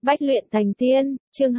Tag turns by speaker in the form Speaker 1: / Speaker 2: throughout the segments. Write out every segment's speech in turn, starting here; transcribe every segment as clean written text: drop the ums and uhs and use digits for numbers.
Speaker 1: Bách luyện thành tiên, chương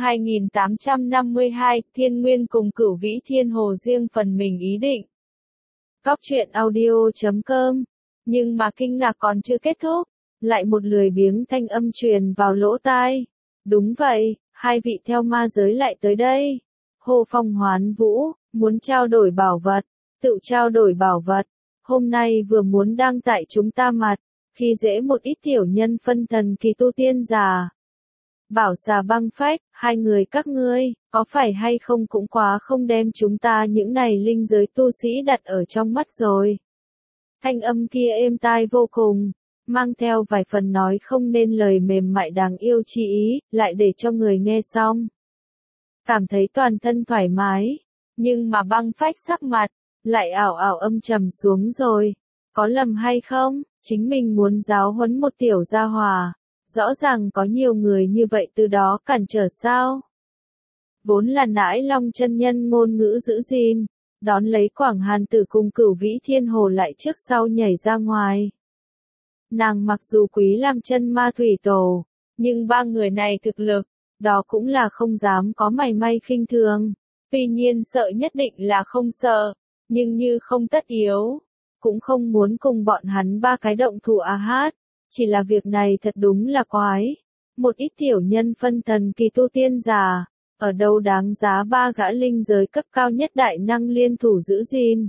Speaker 1: 2852, Thiên Nguyên cùng Cửu Vĩ Thiên Hồ riêng phần mình ý định. Góc truyện audio.com. Nhưng mà kinh ngạc còn chưa kết thúc, lại một lười biếng thanh âm truyền vào lỗ tai. Đúng vậy, hai vị theo ma giới lại tới đây. Hồ Phong Hoán Vũ, muốn trao đổi bảo vật, tự trao đổi bảo vật. Hôm nay vừa muốn đăng tại chúng ta mặt, khi dễ một ít tiểu nhân phân thần kỳ tu tiên già. Bảo xà băng phách, hai người các ngươi, có phải hay không cũng quá không đem chúng ta những này linh giới tu sĩ đặt ở trong mắt rồi. Thanh âm kia êm tai vô cùng, mang theo vài phần nói không nên lời mềm mại đáng yêu chi ý, lại để cho người nghe xong cảm thấy toàn thân thoải mái, nhưng mà băng phách sắc mặt, lại ảo ảo âm trầm xuống rồi. Có lầm hay không, chính mình muốn giáo huấn một tiểu gia hòa. Rõ ràng có nhiều người như vậy từ đó cản trở sao? Vốn là Nãi Long chân nhân ngôn ngữ giữ gìn, đón lấy Quảng Hàn Tử cùng Cửu Vĩ Thiên Hồ lại trước sau nhảy ra ngoài. Nàng mặc dù quý làm chân ma thủy tổ, nhưng ba người này thực lực, đó cũng là không dám có mảy may khinh thường. Tuy nhiên sợ nhất định là không sợ, nhưng như không tất yếu, cũng không muốn cùng bọn hắn ba cái động thủ hát. Chỉ là việc này thật đúng là quái. Một ít tiểu nhân phân thần kỳ tu tiên già, ở đâu đáng giá ba gã linh giới cấp cao nhất đại năng liên thủ giữ gìn.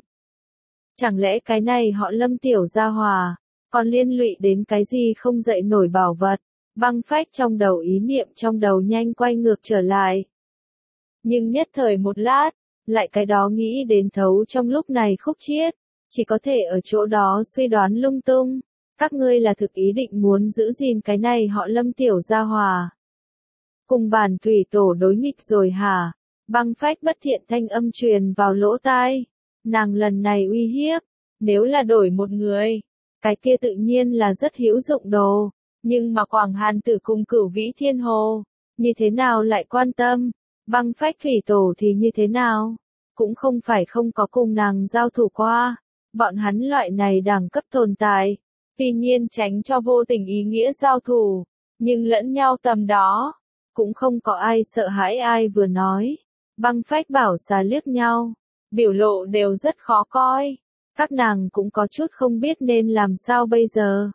Speaker 1: Chẳng lẽ cái này họ Lâm tiểu gia hòa, còn liên lụy đến cái gì không dậy nổi bảo vật. Băng phách trong đầu ý niệm trong đầu nhanh quay ngược trở lại. Nhưng nhất thời một lát, lại cái đó nghĩ đến thấu trong lúc này khúc chiết, chỉ có thể ở chỗ đó suy đoán lung tung. Các ngươi là thực ý định muốn giữ gìn cái này họ Lâm tiểu gia hòa. Cùng bản thủy tổ đối nghịch rồi hả? Băng phách bất thiện thanh âm truyền vào lỗ tai. Nàng lần này uy hiếp, nếu là đổi một người, cái kia tự nhiên là rất hữu dụng đồ. Nhưng mà Quảng Hàn Tử cùng Cửu Vĩ Thiên Hồ, như thế nào lại quan tâm? Băng phách thủy tổ thì như thế nào? Cũng không phải không có cùng nàng giao thủ qua. Bọn hắn loại này đẳng cấp tồn tại. Tuy nhiên tránh cho vô tình ý nghĩa giao thủ, nhưng lẫn nhau tầm đó, cũng không có ai sợ hãi ai vừa nói. Băng phách bảo xà liếc nhau, biểu lộ đều rất khó coi, các nàng cũng có chút không biết nên làm sao bây giờ.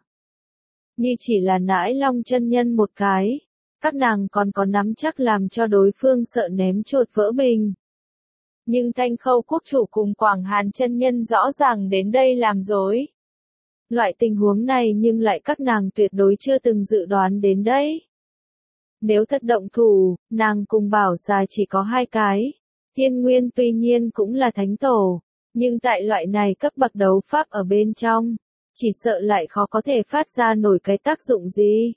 Speaker 1: Như chỉ là Nãi Long chân nhân một cái, các nàng còn có nắm chắc làm cho đối phương sợ ném chột vỡ bình. Nhưng Thanh Khâu quốc chủ cùng Quảng Hàn chân nhân rõ ràng đến đây làm dối. Loại tình huống này nhưng lại các nàng tuyệt đối chưa từng dự đoán đến đấy. Nếu thật động thủ, nàng cùng bảo xà chỉ có hai cái. Thiên Nguyên tuy nhiên cũng là thánh tổ, nhưng tại loại này cấp bậc đấu pháp ở bên trong, chỉ sợ lại khó có thể phát ra nổi cái tác dụng gì.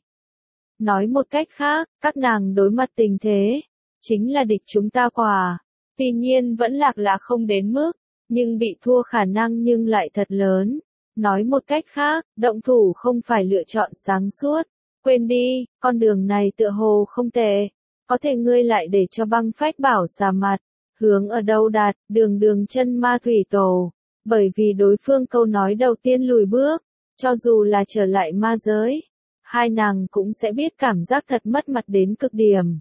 Speaker 1: Nói một cách khác, các nàng đối mặt tình thế, chính là địch chúng ta quả. Tuy nhiên vẫn lạc là không đến mức, nhưng bị thua khả năng nhưng lại thật lớn. Nói một cách khác, động thủ không phải lựa chọn sáng suốt. Quên đi, con đường này tựa hồ không tệ. Có thể ngươi lại để cho băng phách bảo xà mặt. Hướng ở đâu đạt, đường chân ma thủy tổ. Bởi vì đối phương câu nói đầu tiên lùi bước. Cho dù là trở lại ma giới, hai nàng cũng sẽ biết cảm giác thật mất mặt đến cực điểm.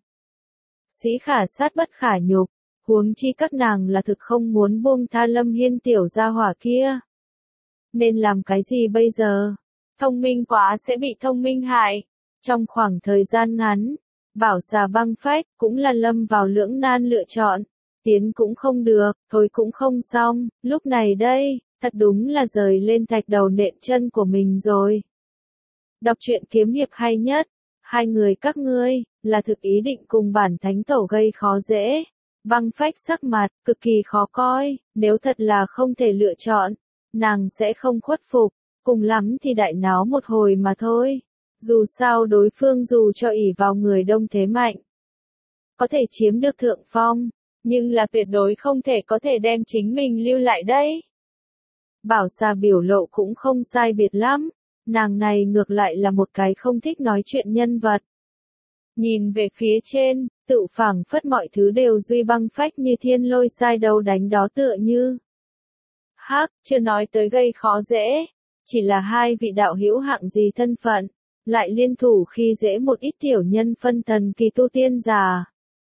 Speaker 1: Sĩ khả sát bất khả nhục. Huống chi các nàng là thực không muốn buông tha Lâm Hiên tiểu gia hỏa kia. Nên làm cái gì bây giờ? Thông minh quá sẽ bị thông minh hại. Trong khoảng thời gian ngắn, bảo xà băng phách cũng là lâm vào lưỡng nan lựa chọn. Tiến cũng không được, thôi cũng không xong. Lúc này đây, thật đúng là rời lên thạch đầu nện chân của mình rồi. Đọc truyện kiếm hiệp hay nhất. Hai người các ngươi, là thực ý định cùng bản thánh tổ gây khó dễ. Băng phách sắc mặt, cực kỳ khó coi. Nếu thật là không thể lựa chọn, nàng sẽ không khuất phục, cùng lắm thì đại náo một hồi mà thôi. Dù sao đối phương dù cho ỷ vào người đông thế mạnh, có thể chiếm được thượng phong, nhưng là tuyệt đối không thể có thể đem chính mình lưu lại đây. Bảo xà biểu lộ cũng không sai biệt lắm, nàng này ngược lại là một cái không thích nói chuyện nhân vật. Nhìn về phía trên, tự phảng phất mọi thứ đều duy băng phách như thiên lôi sai đâu đánh đó tựa như. Hắc, chưa nói tới gây khó dễ, chỉ là hai vị đạo hữu hạng gì thân phận, lại liên thủ khi dễ một ít tiểu nhân phân thần kỳ tu tiên giả.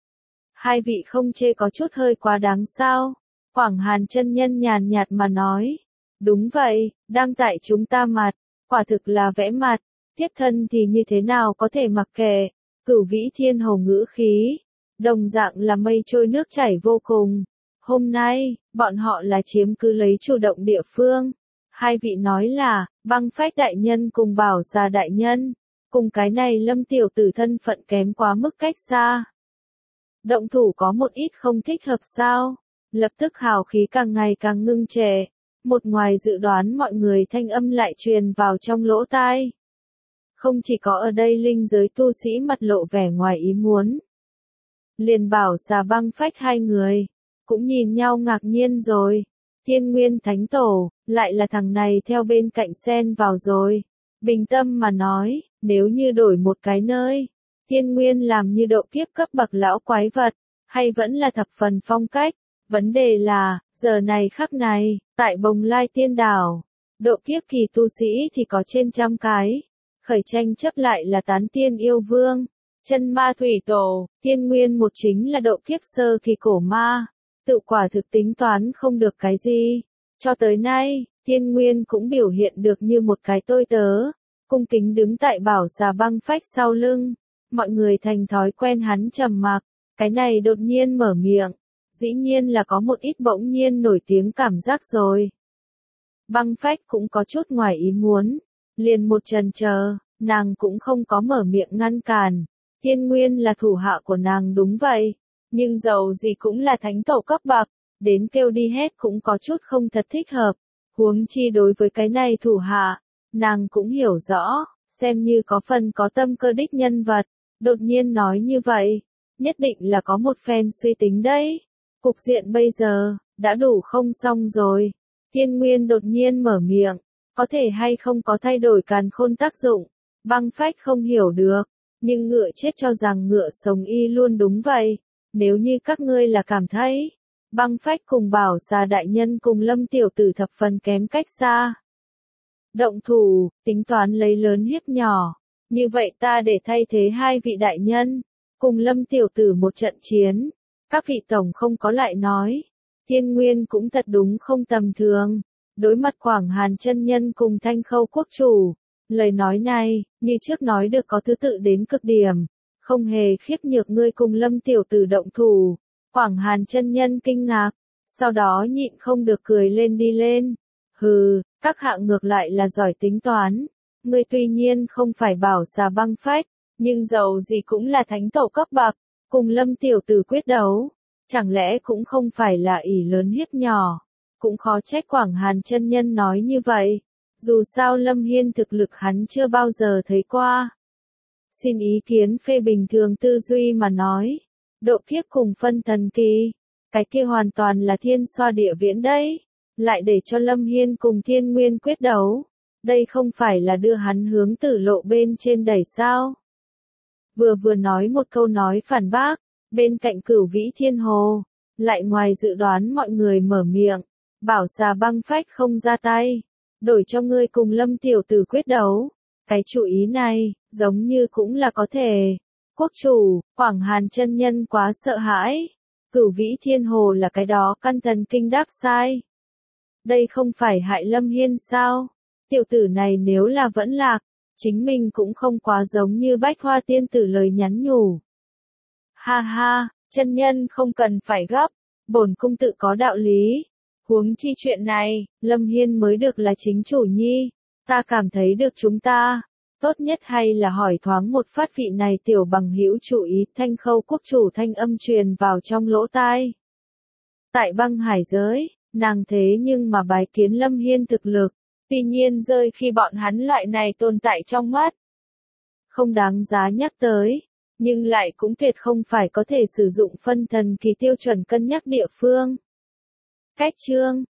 Speaker 1: Hai vị không chê có chút hơi quá đáng sao? Quảng Hàn chân nhân nhàn nhạt mà nói. Đúng vậy, đang tại chúng ta mặt, quả thực là vẽ mặt, tiếp thân thì như thế nào có thể mặc kệ. Cửu Vĩ Thiên Hồ ngữ khí, đồng dạng là mây trôi nước chảy vô cùng. Hôm nay, bọn họ là chiếm cứ lấy chủ động địa phương. Hai vị nói là, Băng Phách đại nhân cùng Bảo Già đại nhân, cùng cái này Lâm tiểu tử thân phận kém quá mức cách xa. Động thủ có một ít không thích hợp sao? Lập tức hào khí càng ngày càng ngưng trệ. Một ngoài dự đoán mọi người thanh âm lại truyền vào trong lỗ tai. Không chỉ có ở đây linh giới tu sĩ mặt lộ vẻ ngoài ý muốn. Liền Bảo Già Băng Phách hai người, cũng nhìn nhau ngạc nhiên rồi. Thiên Nguyên Thánh Tổ, lại là thằng này theo bên cạnh xen vào rồi. Bình tâm mà nói, nếu như đổi một cái nơi, Thiên Nguyên làm như độ kiếp cấp bậc lão quái vật, hay vẫn là thập phần phong cách. Vấn đề là, giờ này khắc này, tại Bồng Lai Tiên Đảo, độ kiếp kỳ tu sĩ thì có trên trăm cái. Khởi tranh chấp lại là tán tiên yêu vương, chân ma thủy tổ, Thiên Nguyên một chính là độ kiếp sơ kỳ cổ ma. Tự quả thực tính toán không được cái gì. Cho tới nay, Thiên Nguyên cũng biểu hiện được như một cái tôi tớ, cung kính đứng tại Bảo Già Băng Phách sau lưng. Mọi người thành thói quen hắn trầm mặc, cái này đột nhiên mở miệng, dĩ nhiên là có một ít bỗng nhiên nổi tiếng cảm giác rồi. Băng Phách cũng có chút ngoài ý muốn, liền một chần chờ, nàng cũng không có mở miệng ngăn cản. Thiên Nguyên là thủ hạ của nàng đúng vậy, nhưng dầu gì cũng là thánh tổ cấp bậc, đến kêu đi hết cũng có chút không thật thích hợp. Huống chi đối với cái này thủ hạ, nàng cũng hiểu rõ, xem như có phần có tâm cơ đích nhân vật, đột nhiên nói như vậy, nhất định là có một phen suy tính đấy. Cục diện bây giờ, đã đủ không xong rồi. Thiên Nguyên đột nhiên mở miệng, có thể hay không có thay đổi càn khôn tác dụng, Băng Phách không hiểu được, nhưng ngựa chết cho rằng ngựa sống y luôn đúng vậy. Nếu như các ngươi là cảm thấy, Băng Phách cùng Bảo Già đại nhân cùng Lâm tiểu tử thập phần kém cách xa. Động thủ, tính toán lấy lớn hiếp nhỏ, như vậy ta để thay thế hai vị đại nhân, cùng Lâm tiểu tử một trận chiến. Các vị tổng không có lại nói, Thiên Nguyên cũng thật đúng không tầm thường. Đối mặt Quảng Hàn chân nhân cùng Thanh Khâu quốc chủ, lời nói này, như trước nói được có thứ tự đến cực điểm. Không hề khiếp nhược ngươi cùng Lâm tiểu tử động thủ. Quảng Hàn chân nhân kinh ngạc, sau đó nhịn không được cười lên đi lên. Hừ, các hạ ngược lại là giỏi tính toán. Ngươi tuy nhiên không phải Bảo Già Băng Phách, nhưng dầu gì cũng là thánh tổ cấp bậc, cùng Lâm tiểu tử quyết đấu, chẳng lẽ cũng không phải là ỷ lớn hiếp nhỏ. Cũng khó trách Quảng Hàn chân nhân nói như vậy. Dù sao Lâm Hiên thực lực hắn chưa bao giờ thấy qua. Xin ý kiến phê bình thường tư duy mà nói. Độ kiếp cùng phân thần kỳ. Cái kia hoàn toàn là thiên xoa địa viễn đấy. Lại để cho Lâm Hiên cùng Thiên Nguyên quyết đấu. Đây không phải là đưa hắn hướng tử lộ bên trên đẩy sao. Vừa nói một câu nói phản bác. Bên cạnh Cửu Vĩ Thiên Hồ. Lại ngoài dự đoán mọi người mở miệng. Bảo Già Băng Phách không ra tay. Đổi cho ngươi cùng Lâm tiểu tử quyết đấu. Cái chủ ý này, giống như cũng là có thể. Quốc chủ, Quảng Hàn chân nhân quá sợ hãi. Cửu Vĩ Thiên Hồ là cái đó căn thần kinh đáp sai. Đây không phải hại Lâm Hiên sao? Tiểu tử này nếu là vẫn lạc, chính mình cũng không quá giống như Bách Hoa tiên tử lời nhắn nhủ. Ha ha, chân nhân không cần phải gấp, bổn cung tự có đạo lý. Huống chi chuyện này, Lâm Hiên mới được là chính chủ nhi. Ta cảm thấy được chúng ta, tốt nhất hay là hỏi thoáng một phát vị này tiểu bằng hữu chủ ý. Thanh Khâu quốc chủ thanh âm truyền vào trong lỗ tai. Tại băng hải giới, nàng thế nhưng mà bái kiến Lâm Hiên thực lực, tuy nhiên rơi khi bọn hắn loại này tồn tại trong mắt. Không đáng giá nhắc tới, nhưng lại cũng tuyệt không phải có thể sử dụng phân thần kỳ tiêu chuẩn cân nhắc địa phương. Cách chương